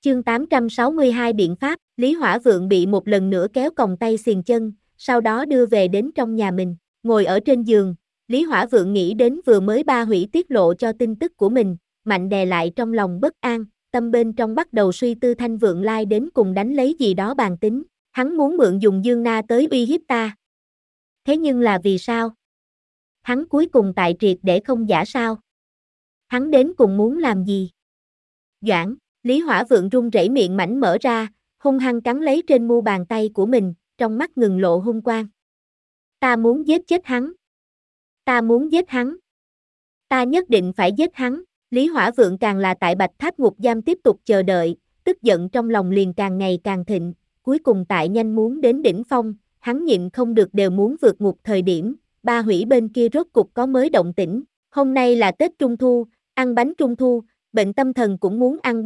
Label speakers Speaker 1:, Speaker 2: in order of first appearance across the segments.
Speaker 1: Chương 862 biện pháp, Lý Hỏa Vượng bị một lần nữa kéo còng tay xiềng chân, sau đó đưa về đến trong nhà mình, ngồi ở trên giường, Lý Hỏa Vượng nghĩ đến vừa mới ba hủy tiết lộ cho tin tức của mình, mạnh đè lại trong lòng bất an, tâm bên trong bắt đầu suy tư Thanh Vượng Lai đến cùng đánh lấy gì đó bàn tính, hắn muốn mượn dùng Dương Na tới uy hiếp ta. Thế nhưng là vì sao? Hắn cuối cùng tại triệt để không giả sao? Hắn đến cùng muốn làm gì? Doãn, Lý Hỏa Vượng run rẩy miệng mảnh mở ra, hung hăng cắn lấy trên mu bàn tay của mình, trong mắt ngừng lộ hung quang. Ta muốn giết chết hắn. Ta muốn giết hắn. Ta nhất định phải giết hắn. Lý Hỏa Vượng càng là tại Bạch Tháp ngục giam tiếp tục chờ đợi, tức giận trong lòng liền càng ngày càng thịnh, cuối cùng tại nhanh muốn đến đỉnh phong, hắn nhịn không được đều muốn vượt ngục thời điểm, ba hủy bên kia rốt cục có mới động tĩnh. Hôm nay là Tết Trung Thu, ăn bánh Trung Thu, bệnh tâm thần cũng muốn ăn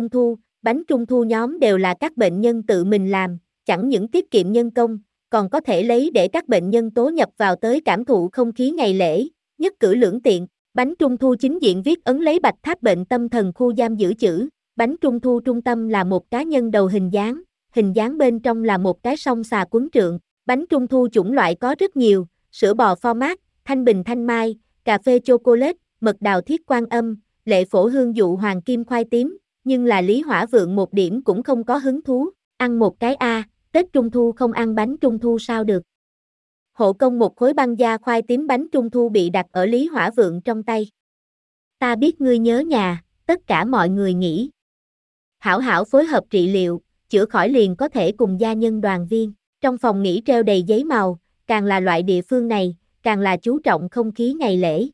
Speaker 1: bánh Trung Thu nhóm đều là các bệnh nhân tự mình làm, chẳng những tiết kiệm nhân công, còn có thể lấy để các bệnh nhân tố nhập vào tới cảm thụ không khí ngày lễ, nhất cử lưỡng tiện. Bánh Trung Thu chính diện viết ấn lấy Bạch Tháp bệnh tâm thần khu giam giữ chữ, bánh Trung Thu trung tâm là một cá nhân đầu hình dáng bên trong là một cái song xà quấn trượng, bánh Trung Thu chủng loại có rất nhiều, sữa bò format, thanh bình thanh mai, cà phê chocolate, mật đào thiết quan âm, lệ phổ hương dụ hoàng kim khoai tím, nhưng là Lý Hỏa Vượng một điểm cũng không có hứng thú, ăn một cái Tết Trung Thu không ăn bánh Trung Thu sao được. Hộ công một khối băng da khoai tím bánh Trung Thu bị đặt ở Lý Hỏa Vượng trong tay. Ta biết ngươi nhớ nhà, tất cả mọi người nghĩ. Hảo hảo phối hợp trị liệu, chữa khỏi liền có thể cùng gia nhân đoàn viên, trong phòng nghỉ treo đầy giấy màu, càng là loại địa phương này, càng là chú trọng không khí ngày lễ.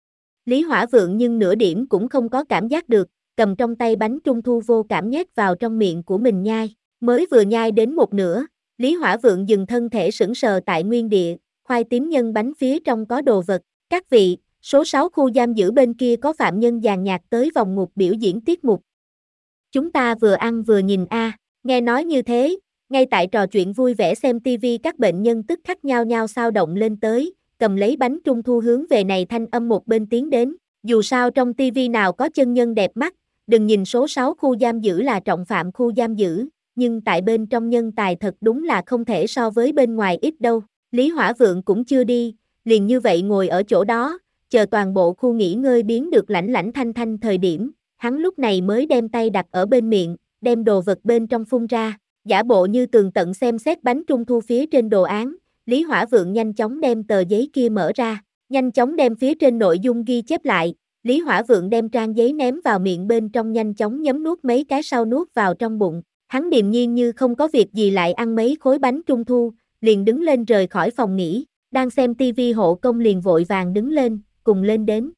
Speaker 1: Lý Hỏa Vượng nhưng nửa điểm cũng không có cảm giác được, cầm trong tay bánh Trung Thu vô cảm nhét vào trong miệng của mình nhai, mới vừa nhai đến một nửa, Lý Hỏa Vượng dừng thân thể sững sờ tại nguyên địa, khoai tím nhân bánh phía trong có đồ vật, các vị, số 6 khu giam giữ bên kia có phạm nhân dàn nhạc tới vòng ngục biểu diễn tiết mục. Chúng ta vừa ăn vừa nhìn nghe nói như thế, ngay tại trò chuyện vui vẻ xem tivi các bệnh nhân tức khắc nhao nhao xao động lên tới, cầm lấy bánh Trung Thu hướng về này thanh âm một bên tiến đến, dù sao trong tivi nào có chân nhân đẹp mắt, đừng nhìn số 6 khu giam giữ là trọng phạm khu giam giữ, nhưng tại bên trong nhân tài thật đúng là không thể so với bên ngoài ít đâu. Lý Hỏa Vượng cũng chưa đi, liền như vậy ngồi ở chỗ đó, chờ toàn bộ khu nghỉ ngơi biến được lãnh lãnh thanh thanh thời điểm, hắn lúc này mới đem tay đặt ở bên miệng, đem đồ vật bên trong phun ra, giả bộ như tường tận xem xét bánh Trung Thu phía trên đồ án, Lý Hỏa Vượng nhanh chóng đem tờ giấy kia mở ra, nhanh chóng đem phía trên nội dung ghi chép lại, Lý Hỏa Vượng đem trang giấy ném vào miệng bên trong nhanh chóng nhấm nuốt mấy cái sau nuốt vào trong bụng, hắn điềm nhiên như không có việc gì lại ăn mấy khối bánh Trung Thu, liền đứng lên rời khỏi phòng nghỉ, đang xem tivi hộ công liền vội vàng đứng lên, cùng lên đến.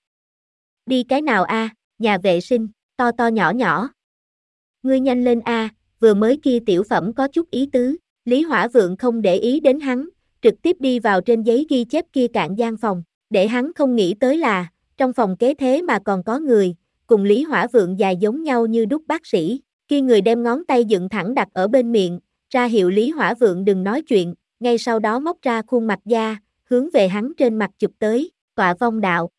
Speaker 1: Đi cái nào nhà vệ sinh, to to nhỏ nhỏ. Ngươi nhanh lên vừa mới kia tiểu phẩm có chút ý tứ, Lý Hỏa Vượng không để ý đến hắn, trực tiếp đi vào trên giấy ghi chép kia cạn gian phòng, để hắn không nghĩ tới là, trong phòng kế thế mà còn có người, cùng Lý Hỏa Vượng dài giống nhau như đúc bác sĩ, kia người đem ngón tay dựng thẳng đặt ở bên miệng, ra hiệu Lý Hỏa Vượng đừng nói chuyện, ngay sau đó móc ra khuôn mặt da, hướng về hắn trên mặt chụp tới, tọa vong đạo.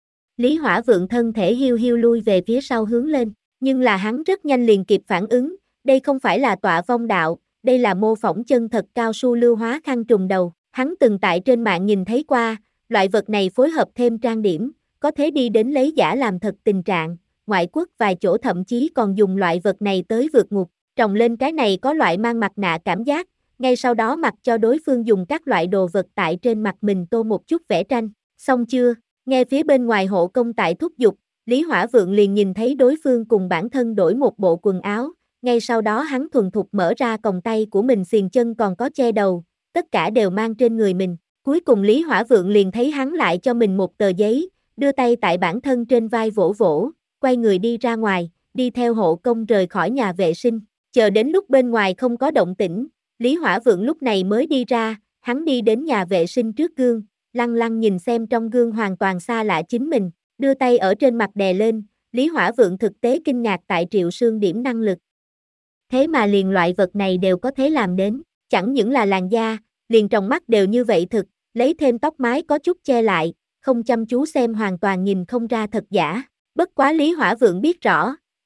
Speaker 1: Lý Hỏa Vượng thân thể hiu hiu lui về phía sau hướng lên, nhưng là hắn rất nhanh liền kịp phản ứng, đây không phải là tọa vong đạo, đây là mô phỏng chân thật cao su lưu hóa khăn trùng đầu, hắn từng tại trên mạng nhìn thấy qua, loại vật này phối hợp thêm trang điểm, có thể đi đến lấy giả làm thật tình trạng, ngoại quốc vài chỗ thậm chí còn dùng loại vật này tới vượt ngục, trồng lên cái này có loại mang mặt nạ cảm giác, ngay sau đó mặc cho đối phương dùng các loại đồ vật tại trên mặt mình tô một chút vẽ tranh, xong chưa, nghe phía bên ngoài hộ công tại thúc giục, Lý Hỏa Vượng liền nhìn thấy đối phương cùng bản thân đổi một bộ quần áo, ngay sau đó hắn thuần thục mở ra còng tay của mình xiềng chân còn có che đầu, tất cả đều mang trên người mình, cuối cùng Lý Hỏa Vượng liền thấy hắn lại cho mình một tờ giấy, đưa tay tại bản thân trên vai vỗ vỗ, quay người đi ra ngoài, đi theo hộ công rời khỏi nhà vệ sinh, chờ đến lúc bên ngoài không có động tĩnh, Lý Hỏa Vượng lúc này mới đi ra, hắn đi đến nhà vệ sinh trước gương, lăng lăng nhìn xem trong gương hoàn toàn xa lạ chính mình, đưa tay ở trên mặt đè lên, Lý Hỏa Vượng thực tế kinh ngạc tại Triệu Sương điểm năng lực. Thế mà liền loại vật này đều có thể làm đến, chẳng những là làn da, liền trong mắt đều như vậy thực, lấy thêm tóc mái có chút che lại, không chăm chú xem hoàn toàn nhìn không ra thật giả. Bất quá Lý Hỏa Vượng biết rõ,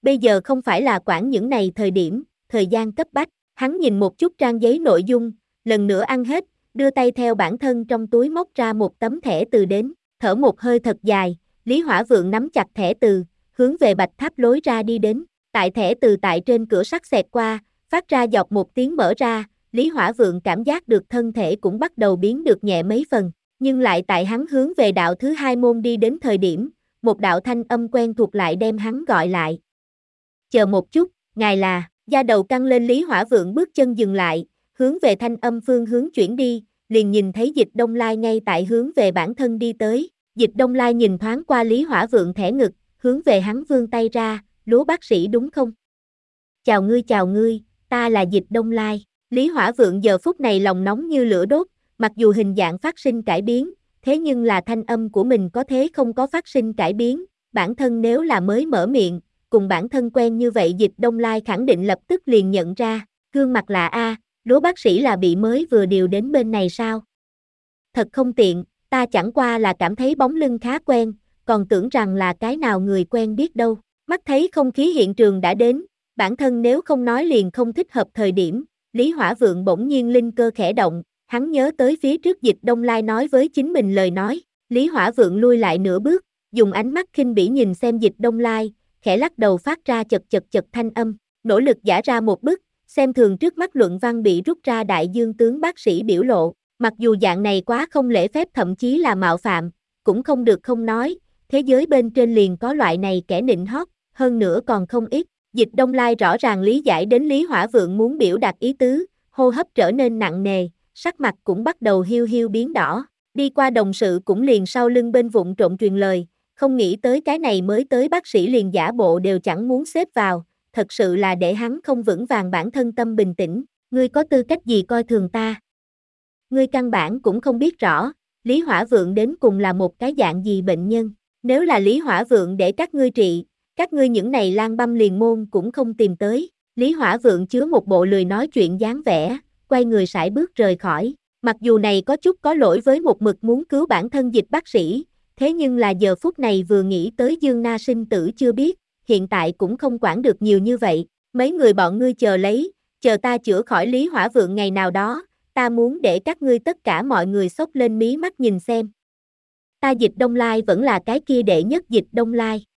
Speaker 1: bây giờ không phải là quản những này thời gian cấp bách, hắn nhìn một chút trang giấy nội dung, lần nữa ăn hết, đưa tay theo bản thân trong túi móc ra một tấm thẻ từ đến, thở một hơi thật dài, Lý Hỏa Vượng nắm chặt thẻ từ, hướng về bạch tháp lối ra đi đến, tại thẻ từ tại trên cửa sắt xẹt qua, phát ra dọc một tiếng mở ra, Lý Hỏa Vượng cảm giác được thân thể cũng bắt đầu biến được nhẹ mấy phần, nhưng lại tại hắn hướng về đạo thứ hai môn đi đến thời điểm, một đạo thanh âm quen thuộc lại đem hắn gọi lại. Chờ một chút, ngài là, da đầu căng lên Lý Hỏa Vượng bước chân dừng lại, hướng về thanh âm phương hướng chuyển đi, liền nhìn thấy Dịch Đông Lai ngay tại hướng về bản thân đi tới, Dịch Đông Lai nhìn thoáng qua Lý Hỏa Vượng thẻ ngực, hướng về hắn vươn tay ra, Lúa bác sĩ đúng không? Chào ngươi, ta là Dịch Đông Lai. Lý Hỏa Vượng giờ phút này lòng nóng như lửa đốt, mặc dù hình dạng phát sinh cải biến, thế nhưng là thanh âm của mình có thế không có phát sinh cải biến, bản thân nếu là mới mở miệng, cùng bản thân quen như vậy Dịch Đông Lai khẳng định lập tức liền nhận ra, gương mặt lạ a, Lúa bác sĩ là bị mới vừa điều đến bên này sao? Thật không tiện, ta chẳng qua là cảm thấy bóng lưng khá quen, còn tưởng rằng là cái nào người quen biết đâu. Mắt thấy không khí hiện trường đã đến, bản thân nếu không nói liền không thích hợp thời điểm, Lý Hỏa Vượng bỗng nhiên linh cơ khẽ động, hắn nhớ tới phía trước Dịch Đông Lai nói với chính mình lời nói, Lý Hỏa Vượng lui lại nửa bước, dùng ánh mắt khinh bỉ nhìn xem Dịch Đông Lai, khẽ lắc đầu phát ra chật thanh âm, nỗ lực giả ra một bức, xem thường trước mắt luận văn bị rút ra đại dương tướng bác sĩ biểu lộ, mặc dù dạng này quá không lễ phép thậm chí là mạo phạm, cũng không được không nói, thế giới bên trên liền có loại này kẻ nịnh hót, hơn nữa còn không ít. Dịch Đông Lai rõ ràng lý giải đến Lý Hỏa Vượng muốn biểu đạt ý tứ, hô hấp trở nên nặng nề, sắc mặt cũng bắt đầu hiu hiu biến đỏ, đi qua đồng sự cũng liền sau lưng bên vụng trộn truyền lời, không nghĩ tới cái này mới tới bác sĩ liền giả bộ đều chẳng muốn xếp vào, thật sự là để hắn không vững vàng bản thân tâm bình tĩnh, ngươi có tư cách gì coi thường ta? Ngươi căn bản cũng không biết rõ, Lý Hỏa Vượng đến cùng là một cái dạng gì bệnh nhân, nếu là Lý Hỏa Vượng để các ngươi trị, các ngươi những này lang băm liền môn cũng không tìm tới, Lý Hỏa Vượng chứa một bộ lười nói chuyện dáng vẻ, quay người sải bước rời khỏi, mặc dù này có chút có lỗi với một mực muốn cứu bản thân Dịch bác sĩ, thế nhưng là giờ phút này vừa nghĩ tới Dương Na sinh tử chưa biết, hiện tại cũng không quản được nhiều như vậy, mấy người bọn ngươi chờ lấy, chờ ta chữa khỏi Lý Hỏa Vượng ngày nào đó, ta muốn để các ngươi tất cả mọi người xốc lên mí mắt nhìn xem. Ta Dịch Đông Lai vẫn là cái kia đệ nhất Dịch Đông Lai.